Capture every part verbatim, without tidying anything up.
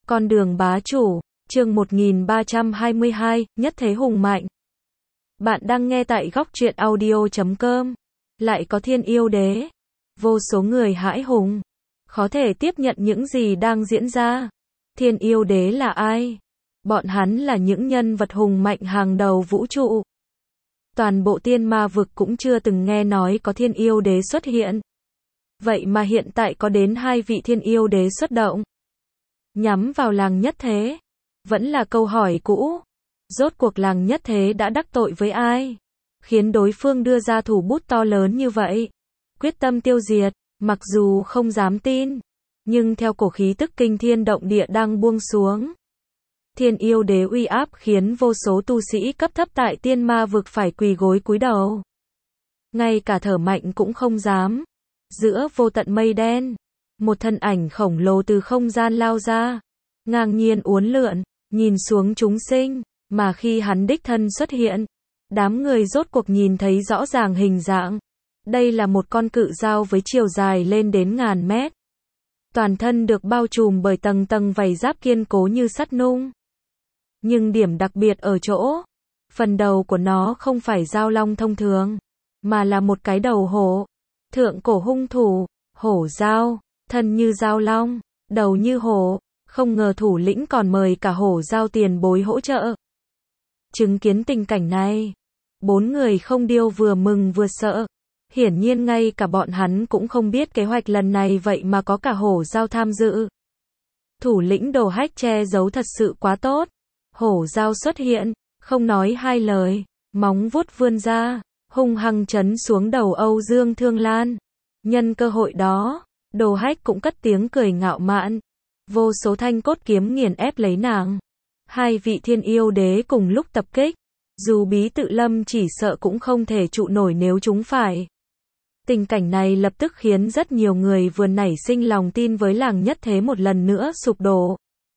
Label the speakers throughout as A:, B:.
A: Con đường bá chủ, chương một nghìn ba trăm hai mươi hai, nhất thế hùng mạnh. Bạn đang nghe tại góc truyện audio chấm com. Lại có thiên yêu đế. Vô số người hãi hùng. Khó thể tiếp nhận những gì đang diễn ra. Thiên yêu đế là ai? Bọn hắn là những nhân vật hùng mạnh hàng đầu vũ trụ. Toàn bộ tiên ma vực cũng chưa từng nghe nói có thiên yêu đế xuất hiện. Vậy mà hiện tại có đến hai vị thiên yêu đế xuất động. Nhắm vào làng nhất thế. Vẫn là câu hỏi cũ. Rốt cuộc làng nhất thế đã đắc tội với ai? Khiến đối phương đưa ra thủ bút to lớn như vậy. Quyết tâm tiêu diệt, mặc dù không dám tin. Nhưng theo cổ khí tức kinh thiên động địa đang buông xuống. Thiên yêu đế uy áp khiến vô số tu sĩ cấp thấp tại tiên ma vực phải quỳ gối cúi đầu. Ngay cả thở mạnh cũng không dám. Giữa vô tận mây đen, một thân ảnh khổng lồ từ không gian lao ra, ngang nhiên uốn lượn, nhìn xuống chúng sinh, mà khi hắn đích thân xuất hiện, đám người rốt cuộc nhìn thấy rõ ràng hình dạng. Đây là một con cự dao với chiều dài lên đến ngàn mét. Toàn thân được bao trùm bởi tầng tầng vảy giáp kiên cố như sắt nung. Nhưng điểm đặc biệt ở chỗ, phần đầu của nó không phải dao long thông thường, mà là một cái đầu hổ. Thượng cổ hung thủ, hổ dao, thân như dao long, đầu như hổ, không ngờ thủ lĩnh còn mời cả hổ dao tiền bối hỗ trợ. Chứng kiến tình cảnh này, bốn người không điêu vừa mừng vừa sợ. Hiển nhiên ngay cả bọn hắn cũng không biết kế hoạch lần này vậy mà có cả hổ dao tham dự. Thủ lĩnh Đồ Hách che giấu thật sự quá tốt. Hổ dao xuất hiện, không nói hai lời, móng vuốt vươn ra, hung hăng chấn xuống đầu Âu Dương Thương Lan. Nhân cơ hội đó, Đồ Hách cũng cất tiếng cười ngạo mạn. Vô số thanh cốt kiếm nghiền ép lấy nàng. Hai vị thiên yêu đế cùng lúc tập kích. Dù Bí Tự Lâm chỉ sợ cũng không thể trụ nổi nếu chúng phải. Tình cảnh này lập tức khiến rất nhiều người vừa nảy sinh lòng tin với làng nhất thế một lần nữa sụp đổ.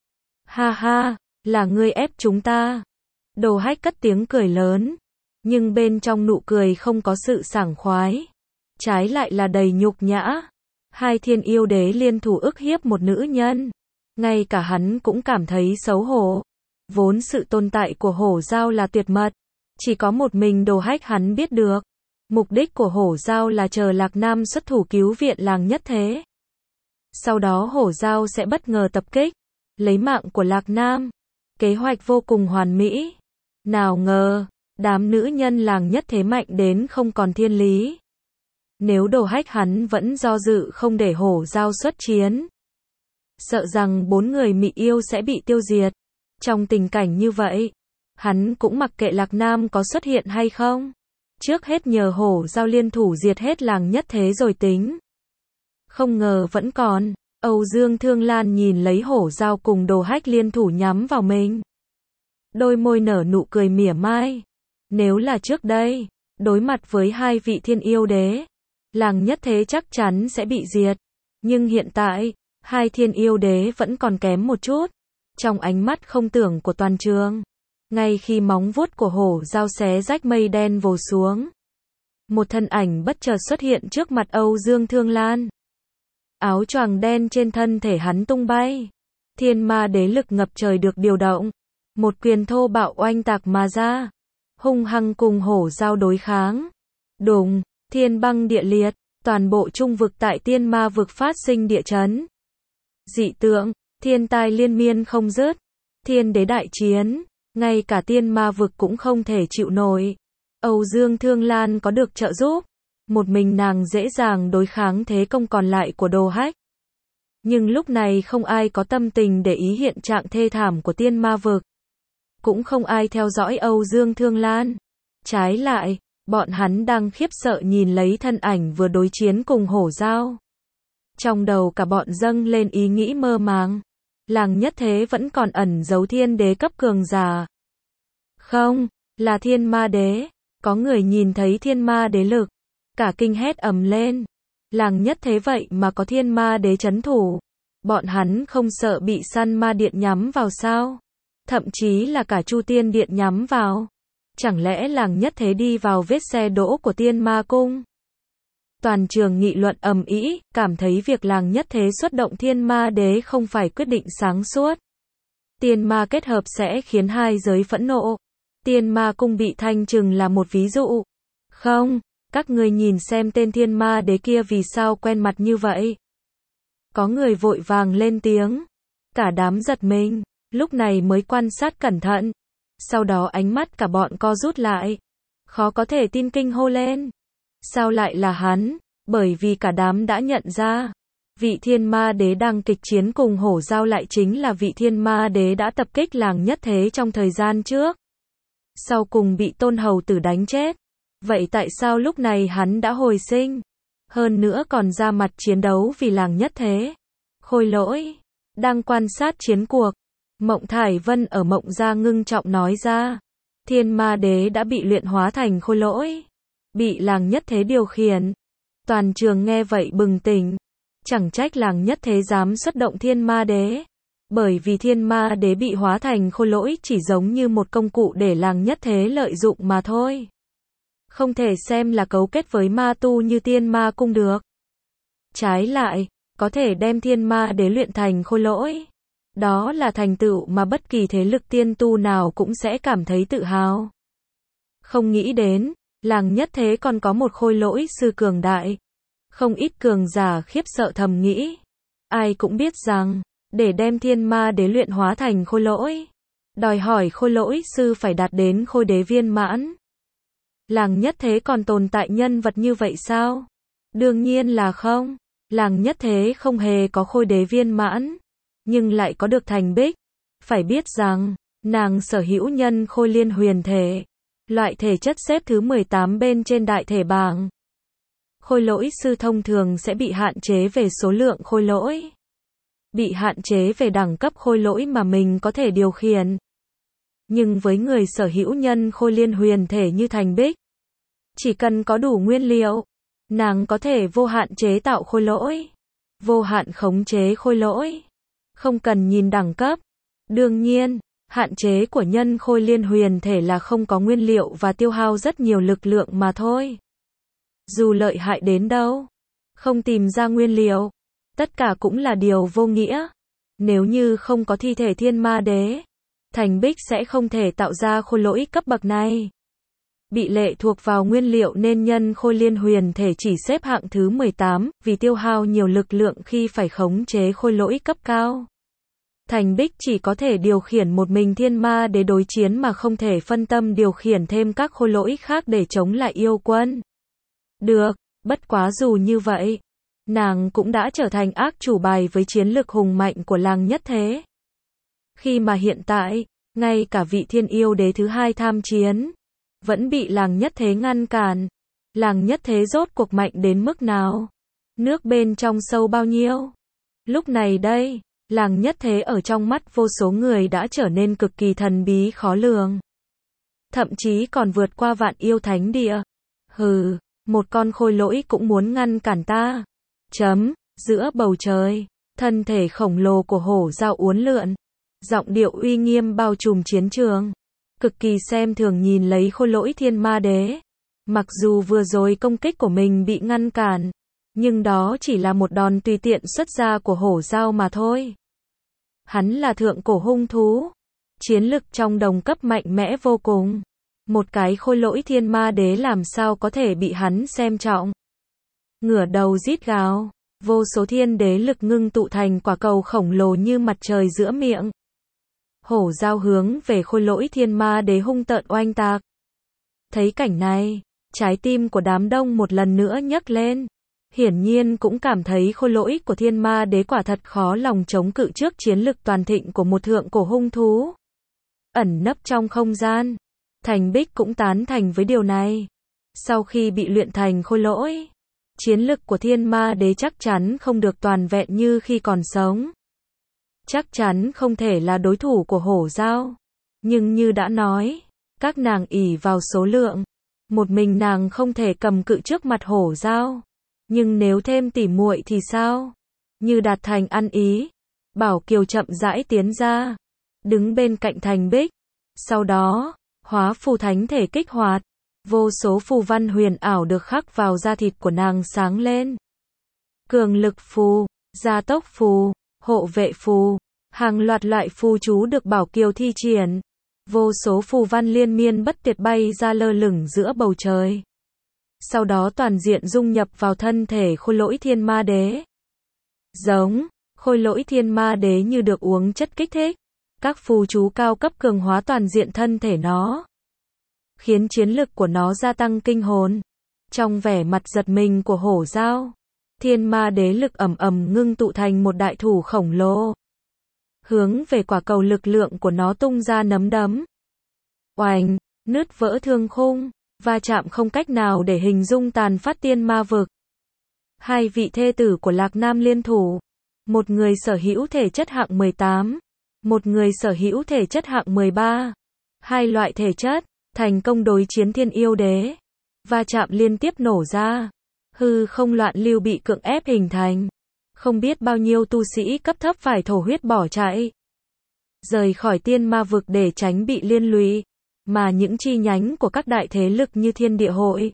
A: Ha ha, là ngươi ép chúng ta. Đồ Hách cất tiếng cười lớn. Nhưng bên trong nụ cười không có sự sảng khoái. Trái lại là đầy nhục nhã. Hai thiên yêu đế liên thủ ức hiếp một nữ nhân. Ngay cả hắn cũng cảm thấy xấu hổ. Vốn sự tồn tại của hổ dao là tuyệt mật. Chỉ có một mình Đồ Hách hắn biết được. Mục đích của hổ dao là chờ Lạc Nam xuất thủ cứu viện làng nhất thế. Sau đó hổ dao sẽ bất ngờ tập kích. Lấy mạng của Lạc Nam. Kế hoạch vô cùng hoàn mỹ. Nào ngờ, đám nữ nhân làng nhất thế mạnh đến không còn thiên lý. Nếu Đồ Hách hắn vẫn do dự không để hổ dao xuất chiến. Sợ rằng bốn người mị yêu sẽ bị tiêu diệt. Trong tình cảnh như vậy, hắn cũng mặc kệ Lạc Nam có xuất hiện hay không. Trước hết nhờ hổ dao liên thủ diệt hết làng nhất thế rồi tính. Không ngờ vẫn còn. Âu Dương Thương Lan nhìn lấy hổ dao cùng Đồ Hách liên thủ nhắm vào mình. Đôi môi nở nụ cười mỉa mai. Nếu là trước đây, đối mặt với hai vị thiên yêu đế, làng nhất thế chắc chắn sẽ bị diệt. Nhưng hiện tại, hai thiên yêu đế vẫn còn kém một chút. Trong ánh mắt không tưởng của toàn trường, ngay khi móng vuốt của hổ dao xé rách mây đen vồ xuống, một thân ảnh bất chợt xuất hiện trước mặt Âu Dương Thương Lan. Áo choàng đen trên thân thể hắn tung bay. Thiên ma đế lực ngập trời được điều động. Một quyền thô bạo oanh tạc mà ra. Hung hăng cùng hổ dao đối kháng. Đùng, thiên băng địa liệt. Toàn bộ trung vực tại tiên ma vực phát sinh địa chấn. Dị tượng, thiên tai liên miên không dứt. Thiên đế đại chiến. Ngay cả tiên ma vực cũng không thể chịu nổi. Âu Dương Thương Lan có được trợ giúp. Một mình nàng dễ dàng đối kháng thế công còn lại của Đồ Hách. Nhưng lúc này không ai có tâm tình để ý hiện trạng thê thảm của tiên ma vực. Cũng không ai theo dõi Âu Dương Thương Lan. Trái lại, bọn hắn đang khiếp sợ nhìn lấy thân ảnh vừa đối chiến cùng hổ dao. Trong đầu cả bọn dâng lên ý nghĩ mơ màng. Làng nhất thế vẫn còn ẩn giấu thiên đế cấp cường giả. Không, là thiên ma đế. Có người nhìn thấy thiên ma đế lực. Cả kinh hét ầm lên. Làng nhất thế vậy mà có thiên ma đế trấn thủ. Bọn hắn không sợ bị săn ma điện nhắm vào sao? Thậm chí là cả Chu Tiên Điện nhắm vào. Chẳng lẽ làng nhất thế đi vào vết xe đỗ của tiên ma cung? Toàn trường nghị luận ầm ĩ, cảm thấy việc làng nhất thế xuất động thiên ma đế không phải quyết định sáng suốt. Tiên ma kết hợp sẽ khiến hai giới phẫn nộ. Tiên ma cung bị thanh trừng là một ví dụ. Không, các ngươi nhìn xem tên thiên ma đế kia vì sao quen mặt như vậy. Có người vội vàng lên tiếng. Cả đám giật mình, lúc này mới quan sát cẩn thận. Sau đó ánh mắt cả bọn co rút lại. Khó có thể tin kinh hô lên. Sao lại là hắn? Bởi vì cả đám đã nhận ra. Vị thiên ma đế đang kịch chiến cùng hổ dao lại chính là vị thiên ma đế đã tập kích làng Nhất Thế trong thời gian trước. Sau cùng bị tôn hầu tử đánh chết. Vậy tại sao lúc này hắn đã hồi sinh? Hơn nữa còn ra mặt chiến đấu vì làng Nhất Thế. Khôi Lỗi đang quan sát chiến cuộc. Mộng Thải Vân ở Mộng Gia ngưng trọng nói ra. Thiên ma đế đã bị luyện hóa thành khôi lỗi. Bị làng Nhất Thế điều khiển. Toàn trường nghe vậy bừng tỉnh. Chẳng trách làng Nhất Thế dám xuất động thiên ma đế. Bởi vì thiên ma đế bị hóa thành khôi lỗi chỉ giống như một công cụ để làng Nhất Thế lợi dụng mà thôi. Không thể xem là cấu kết với ma tu như tiên ma cung được. Trái lại, có thể đem thiên ma đế luyện thành khôi lỗi. Đó là thành tựu mà bất kỳ thế lực tiên tu nào cũng sẽ cảm thấy tự hào. Không nghĩ đến, làng Nhất Thế còn có một khôi lỗi sư cường đại. Không ít cường giả khiếp sợ thầm nghĩ. Ai cũng biết rằng, để đem thiên ma đế luyện hóa thành khôi lỗi, đòi hỏi khôi lỗi sư phải đạt đến khôi đế viên mãn. Làng Nhất Thế còn tồn tại nhân vật như vậy sao? Đương nhiên là không. Làng Nhất Thế không hề có khôi đế viên mãn, nhưng lại có được Thành Bích. Phải biết rằng, nàng sở hữu nhân khôi liên huyền thể, loại thể chất xếp thứ mười tám bên trên đại thể bảng. Khôi lỗi sư thông thường sẽ bị hạn chế về số lượng khôi lỗi, bị hạn chế về đẳng cấp khôi lỗi mà mình có thể điều khiển. Nhưng với người sở hữu nhân khôi liên huyền thể như Thành Bích, chỉ cần có đủ nguyên liệu, nàng có thể vô hạn chế tạo khôi lỗi, vô hạn khống chế khôi lỗi, không cần nhìn đẳng cấp. Đương nhiên, hạn chế của nhân khôi liên huyền thể là không có nguyên liệu và tiêu hao rất nhiều lực lượng mà thôi. Dù lợi hại đến đâu, không tìm ra nguyên liệu, tất cả cũng là điều vô nghĩa. Nếu như không có thi thể thiên ma đế, Thành Bích sẽ không thể tạo ra khôi lỗi cấp bậc này. Bị lệ thuộc vào nguyên liệu nên nhân khôi liên huyền thể chỉ xếp hạng thứ mười tám, vì tiêu hao nhiều lực lượng khi phải khống chế khôi lỗi cấp cao. Thành Bích chỉ có thể điều khiển một mình thiên ma để đối chiến mà không thể phân tâm điều khiển thêm các khôi lỗi khác để chống lại yêu quân. Được, bất quá dù như vậy, nàng cũng đã trở thành ác chủ bài với chiến lực hùng mạnh của làng Nhất Thế. Khi mà hiện tại, ngay cả vị thiên yêu đế thứ hai tham chiến, vẫn bị làng Nhất Thế ngăn cản. Làng Nhất Thế rốt cuộc mạnh đến mức nào? Nước bên trong sâu bao nhiêu? Lúc này đây, làng Nhất Thế ở trong mắt vô số người đã trở nên cực kỳ thần bí khó lường. Thậm chí còn vượt qua vạn yêu thánh địa. Hừ, một con khôi lỗi cũng muốn ngăn cản ta. Chấm, giữa bầu trời, thân thể khổng lồ của hổ dao uốn lượn. Giọng điệu uy nghiêm bao trùm chiến trường. Cực kỳ xem thường nhìn lấy khôi lỗi thiên ma đế. Mặc dù vừa rồi công kích của mình bị ngăn cản, nhưng đó chỉ là một đòn tùy tiện xuất ra của hổ dao mà thôi. Hắn là thượng cổ hung thú, chiến lực trong đồng cấp mạnh mẽ vô cùng. Một cái khôi lỗi thiên ma đế làm sao có thể bị hắn xem trọng. Ngửa đầu rít gào, vô số thiên đế lực ngưng tụ thành quả cầu khổng lồ như mặt trời giữa miệng. Hổ dao hướng về khôi lỗi thiên ma đế hung tợn oanh tạc. Thấy cảnh này, trái tim của đám đông một lần nữa nhấc lên. Hiển nhiên cũng cảm thấy khôi lỗi của thiên ma đế quả thật khó lòng chống cự trước chiến lực toàn thịnh của một thượng cổ hung thú. Ẩn nấp trong không gian, Thành Bích cũng tán thành với điều này. Sau khi bị luyện thành khôi lỗi, chiến lực của thiên ma đế chắc chắn không được toàn vẹn như khi còn sống. Chắc chắn không thể là đối thủ của hổ dao. Nhưng như đã nói, các nàng ỷ vào số lượng, một mình nàng không thể cầm cự trước mặt hổ dao. Nhưng nếu thêm tỉ muội thì sao? Như đạt thành ăn ý, Bảo Kiều chậm rãi tiến ra, đứng bên cạnh Thành Bích. Sau đó, hóa phù thánh thể kích hoạt, vô số phù văn huyền ảo được khắc vào da thịt của nàng sáng lên. Cường lực phù, gia tốc phù, hộ vệ phù, Hàng loạt loại phù chú được Bảo Kiều thi triển. Vô số phù văn liên miên bất tuyệt bay ra lơ lửng giữa bầu trời. Sau đó toàn diện dung nhập vào thân thể Khôi Lỗi Thiên Ma Đế. Giống, Khôi Lỗi Thiên Ma Đế như được uống chất kích thích. Các phù chú cao cấp cường hóa toàn diện thân thể nó, khiến chiến lực của nó gia tăng kinh hồn. Trong vẻ mặt giật mình của Hổ Dao, Thiên Ma Đế lực ầm ầm ngưng tụ thành một đại thủ khổng lồ. Hướng về quả cầu lực lượng của nó tung ra nấm đấm. Oành, nứt vỡ thương khung, va chạm không cách nào để hình dung tàn phát tiên ma vực. Hai vị thê tử của Lạc Nam liên thủ. Một người sở hữu thể chất hạng mười tám, một người sở hữu thể chất hạng mười ba. Hai loại thể chất, thành công đối chiến Thiên Yêu Đế. Va chạm liên tiếp nổ ra. Hư không loạn lưu bị cưỡng ép hình thành. Không biết bao nhiêu tu sĩ cấp thấp phải thổ huyết bỏ chạy. Rời khỏi tiên ma vực để tránh bị liên lụy. Mà những chi nhánh của các đại thế lực như Thiên Địa Hội,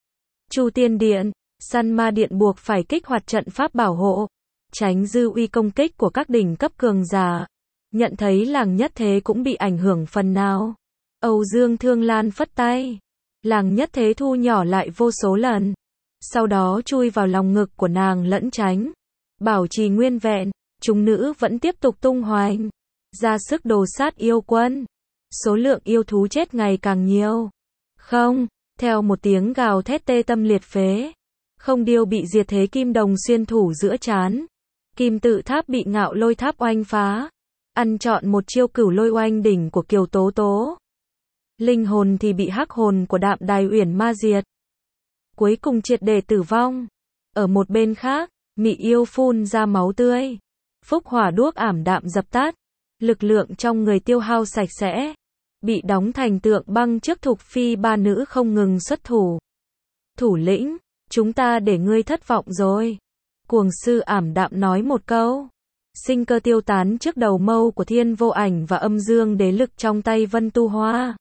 A: Chu Tiên Điện, Săn Ma Điện buộc phải kích hoạt trận pháp bảo hộ, tránh dư uy công kích của các đỉnh cấp cường giả. Nhận thấy làng nhất thế cũng bị ảnh hưởng phần nào. Âu Dương Thương Lan phất tay. Làng nhất thế thu nhỏ lại vô số lần. Sau đó chui vào lòng ngực của nàng lẫn tránh. Bảo trì nguyên vẹn, chúng nữ vẫn tiếp tục tung hoành. Ra sức đồ sát yêu quân. Số lượng yêu thú chết ngày càng nhiều. Không, theo một tiếng gào thét tê tâm liệt phế. Không điêu bị diệt thế kim đồng xuyên thủ giữa trán. Kim tự tháp bị ngạo lôi tháp oanh phá. Ăn trọn một chiêu cửu lôi oanh đỉnh của Kiều Tố Tố. Linh hồn thì bị hắc hồn của Đạm Đài Uyển ma diệt. Cuối cùng triệt để tử vong. Ở một bên khác, Mị yêu phun ra máu tươi. Phúc hỏa đuốc ảm đạm dập tắt. Lực lượng trong người tiêu hao sạch sẽ. Bị đóng thành tượng băng trước Thục Phi ba nữ không ngừng xuất thủ. Thủ lĩnh, chúng ta để ngươi thất vọng rồi. Cuồng sư ảm đạm nói một câu. Sinh cơ tiêu tán trước đầu mâu của Thiên Vô Ảnh và Âm Dương Đế lực trong tay Vân Tu Hoa.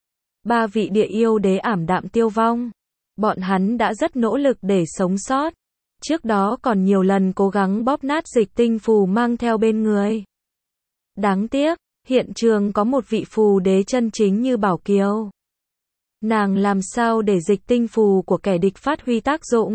A: Ba vị địa yêu đế ảm đạm tiêu vong. Bọn hắn đã rất nỗ lực để sống sót. Trước đó còn nhiều lần cố gắng bóp nát dịch tinh phù mang theo bên người. Đáng tiếc, hiện trường có một vị phù đế chân chính như Bảo Kiều. Nàng làm sao để dịch tinh phù của kẻ địch phát huy tác dụng?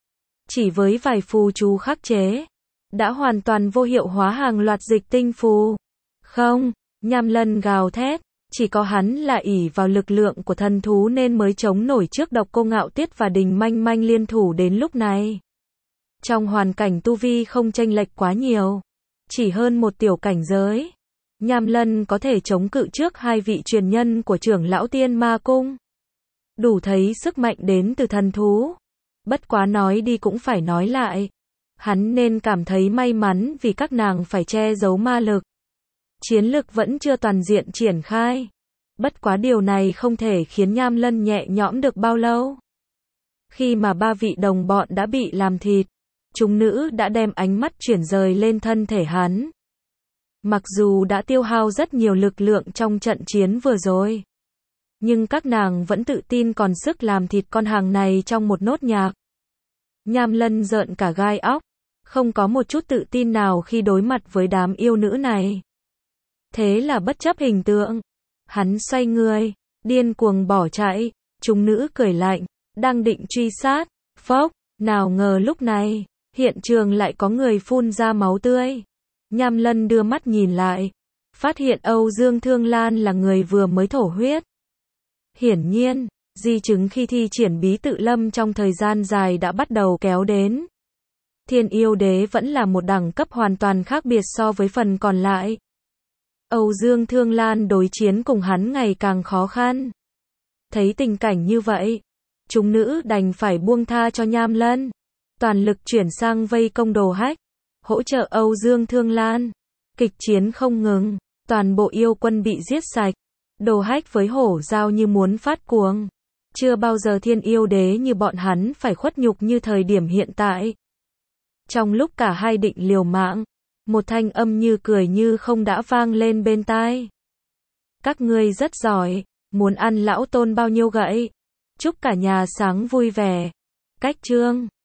A: Chỉ với vài phù chú khắc chế, đã hoàn toàn vô hiệu hóa hàng loạt dịch tinh phù. Không, Nham Lân gào thét, chỉ có hắn là ỷ vào lực lượng của thần thú nên mới chống nổi trước Độc Cô Ngạo Tuyết và Đình Manh Manh liên thủ đến lúc này. Trong hoàn cảnh tu vi không chênh lệch quá nhiều, chỉ hơn một tiểu cảnh giới, Nham Lân có thể chống cự trước hai vị truyền nhân của trưởng lão Tiên Ma Cung. Đủ thấy sức mạnh đến từ thần thú. Bất quá nói đi cũng phải nói lại. Hắn nên cảm thấy may mắn vì các nàng phải che giấu ma lực. Chiến lực vẫn chưa toàn diện triển khai. Bất quá điều này không thể khiến Nham Lân nhẹ nhõm được bao lâu. Khi mà ba vị đồng bọn đã bị làm thịt, chúng nữ đã đem ánh mắt chuyển rời lên thân thể hắn. Mặc dù đã tiêu hao rất nhiều lực lượng trong trận chiến vừa rồi, nhưng các nàng vẫn tự tin còn sức làm thịt con hàng này trong một nốt nhạc. Nham Lân rợn cả gai óc, không có một chút tự tin nào khi đối mặt với đám yêu nữ này. Thế là bất chấp hình tượng, hắn xoay người, điên cuồng bỏ chạy. Chúng nữ cười lạnh, đang định truy sát, phốc, nào ngờ lúc này, hiện trường lại có người phun ra máu tươi. Nham Lân đưa mắt nhìn lại, phát hiện Âu Dương Thương Lan là người vừa mới thổ huyết. Hiển nhiên, di chứng khi thi triển bí tự lâm trong thời gian dài đã bắt đầu kéo đến. Thiên Yêu Đế vẫn là một đẳng cấp hoàn toàn khác biệt so với phần còn lại. Âu Dương Thương Lan đối chiến cùng hắn ngày càng khó khăn. Thấy tình cảnh như vậy, chúng nữ đành phải buông tha cho Nham Lân, toàn lực chuyển sang vây công Đồ Hách, hỗ trợ Âu Dương Thương Lan. Kịch chiến không ngừng, toàn bộ yêu quân bị giết sạch. Đồ Hách với Hổ Dao như muốn phát cuồng. Chưa bao giờ Thiên Yêu Đế như bọn hắn phải khuất nhục như thời điểm hiện tại. Trong lúc cả hai định liều mạng, một thanh âm như cười như không đã vang lên bên tai. Các ngươi rất giỏi, muốn ăn lão tôn bao nhiêu gậy? Chúc cả nhà sáng vui vẻ. Cách chương